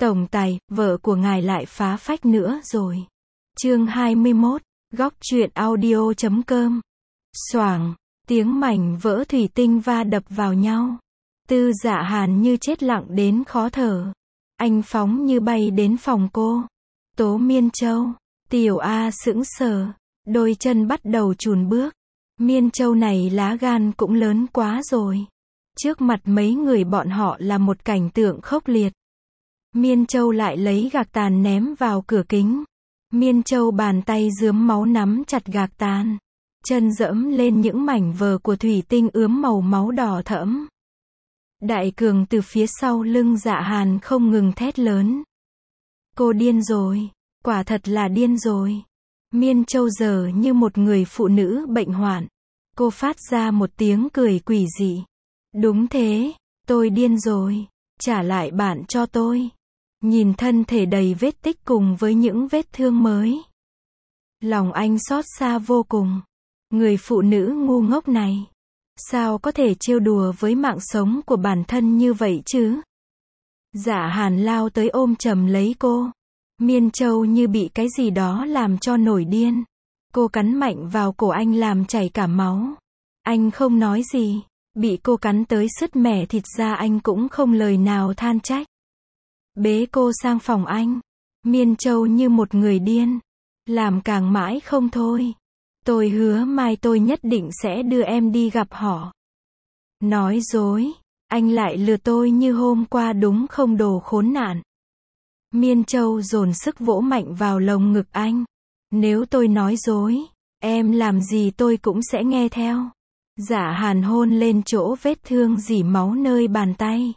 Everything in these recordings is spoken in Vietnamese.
Tổng tài, vợ của ngài lại phá phách nữa rồi. Chương 21, góc truyện audio.com. Xoảng, tiếng mảnh vỡ thủy tinh va đập vào nhau. Tư Dạ Hàn như chết lặng đến khó thở. Anh phóng như bay đến phòng cô. Tố Miên Châu, Tiểu A sững sờ, đôi chân bắt đầu chùn bước. Miên Châu này lá gan cũng lớn quá rồi. Trước mặt mấy người bọn họ là một cảnh tượng khốc liệt. Miên Châu lại lấy gạc tàn ném vào cửa kính. Miên Châu bàn tay rướm máu nắm chặt gạc tàn. Chân dẫm lên những mảnh vỡ của thủy tinh ướm màu máu đỏ thẫm. Đại Cường từ phía sau lưng Dạ Hàn không ngừng thét lớn. Cô điên rồi, quả thật là điên rồi. Miên Châu giờ như một người phụ nữ bệnh hoạn. Cô phát ra một tiếng cười quỷ dị. Đúng thế, tôi điên rồi, trả lại bạn cho tôi. Nhìn thân thể đầy vết tích cùng với những vết thương mới. Lòng anh xót xa vô cùng. Người phụ nữ ngu ngốc này. Sao có thể trêu đùa với mạng sống của bản thân như vậy chứ? Dạ Hàn lao tới ôm chầm lấy cô. Miên Châu như bị cái gì đó làm cho nổi điên. Cô cắn mạnh vào cổ anh làm chảy cả máu. Anh không nói gì. Bị cô cắn tới sứt mẻ thịt ra anh cũng không lời nào than trách. Bế cô sang phòng anh. Miên Châu như một người điên. Làm càng mãi không thôi. Tôi hứa mai tôi nhất định sẽ đưa em đi gặp họ. Nói dối. Anh lại lừa tôi như hôm qua đúng không đồ khốn nạn. Miên Châu dồn sức vỗ mạnh vào lồng ngực anh. Nếu tôi nói dối, em làm gì tôi cũng sẽ nghe theo. Dạ Hàn hôn lên chỗ vết thương rỉ máu nơi bàn tay.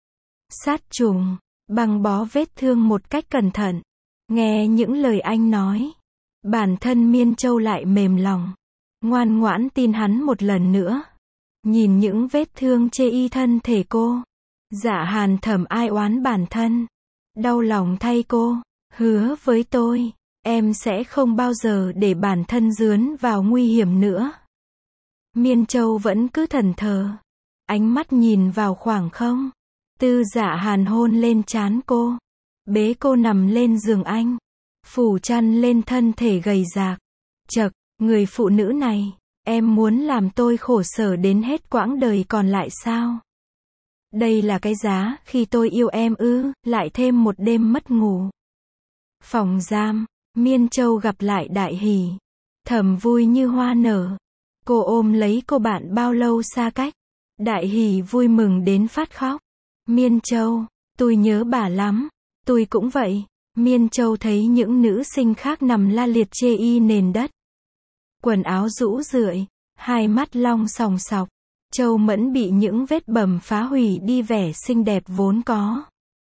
Sát trùng, băng bó vết thương một cách cẩn thận. Nghe những lời anh nói. Bản thân Miên Châu lại mềm lòng. Ngoan ngoãn tin hắn một lần nữa. Nhìn những vết thương chê y thân thể cô. Dạ Hàn thầm ai oán bản thân. Đau lòng thay cô. Hứa với tôi, em sẽ không bao giờ để bản thân dướn vào nguy hiểm nữa. Miên Châu vẫn cứ thẫn thờ. Ánh mắt nhìn vào khoảng không. Tư Dạ Hàn hôn lên trán cô. Bế cô nằm lên giường anh. Phủ chăn lên thân thể gầy rạc. Chậc, người phụ nữ này, em muốn làm tôi khổ sở đến hết quãng đời còn lại sao? Đây là cái giá khi tôi yêu em ư? Lại thêm một đêm mất ngủ. Phòng giam, Miên Châu gặp lại Đại Hỷ. Thầm vui như hoa nở. Cô ôm lấy cô bạn bao lâu xa cách. Đại Hỷ vui mừng đến phát khóc. Miên Châu, tôi nhớ bà lắm. Tôi cũng vậy. Miên Châu thấy những nữ sinh khác nằm la liệt chê y nền đất. Quần áo rũ rượi, hai mắt long sòng sọc. Châu Mẫn bị những vết bầm phá hủy đi vẻ xinh đẹp vốn có.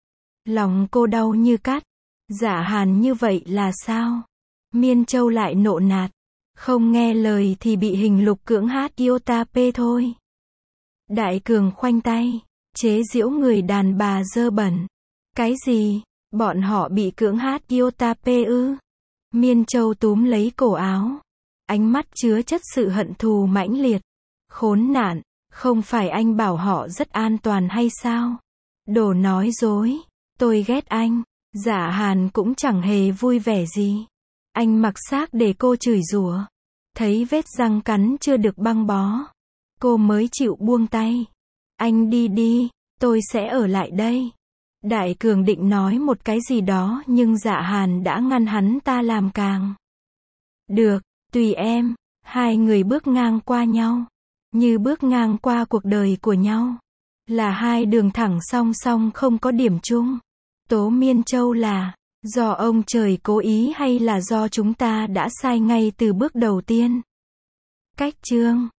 Lòng cô đau như cắt. Dạ Hàn như vậy là sao? Miên Châu lại nộ nạt. Không nghe lời thì bị hình lục cưỡng hát Yotape thôi. Đại Cường khoanh tay, chế giễu người đàn bà dơ bẩn. Cái gì? Bọn họ bị cưỡng hát Yotape ư? Miên Châu túm lấy cổ áo. Ánh mắt chứa chất sự hận thù mãnh liệt. Khốn nạn, không phải anh bảo họ rất an toàn hay sao? Đồ nói dối. Tôi ghét anh. Dạ Hàn cũng chẳng hề vui vẻ gì. Anh mặc xác để cô chửi rủa. Thấy vết răng cắn chưa được băng bó. Cô mới chịu buông tay. Anh đi đi, tôi sẽ ở lại đây. Đại Cường định nói một cái gì đó nhưng Dạ Hàn đã ngăn hắn ta làm càng. Được, tùy em. Hai người bước ngang qua nhau. Như bước ngang qua cuộc đời của nhau. Là hai đường thẳng song song không có điểm chung. Tố Miên Châu là do ông trời cố ý hay là do chúng ta đã sai ngay từ bước đầu tiên? Cách chương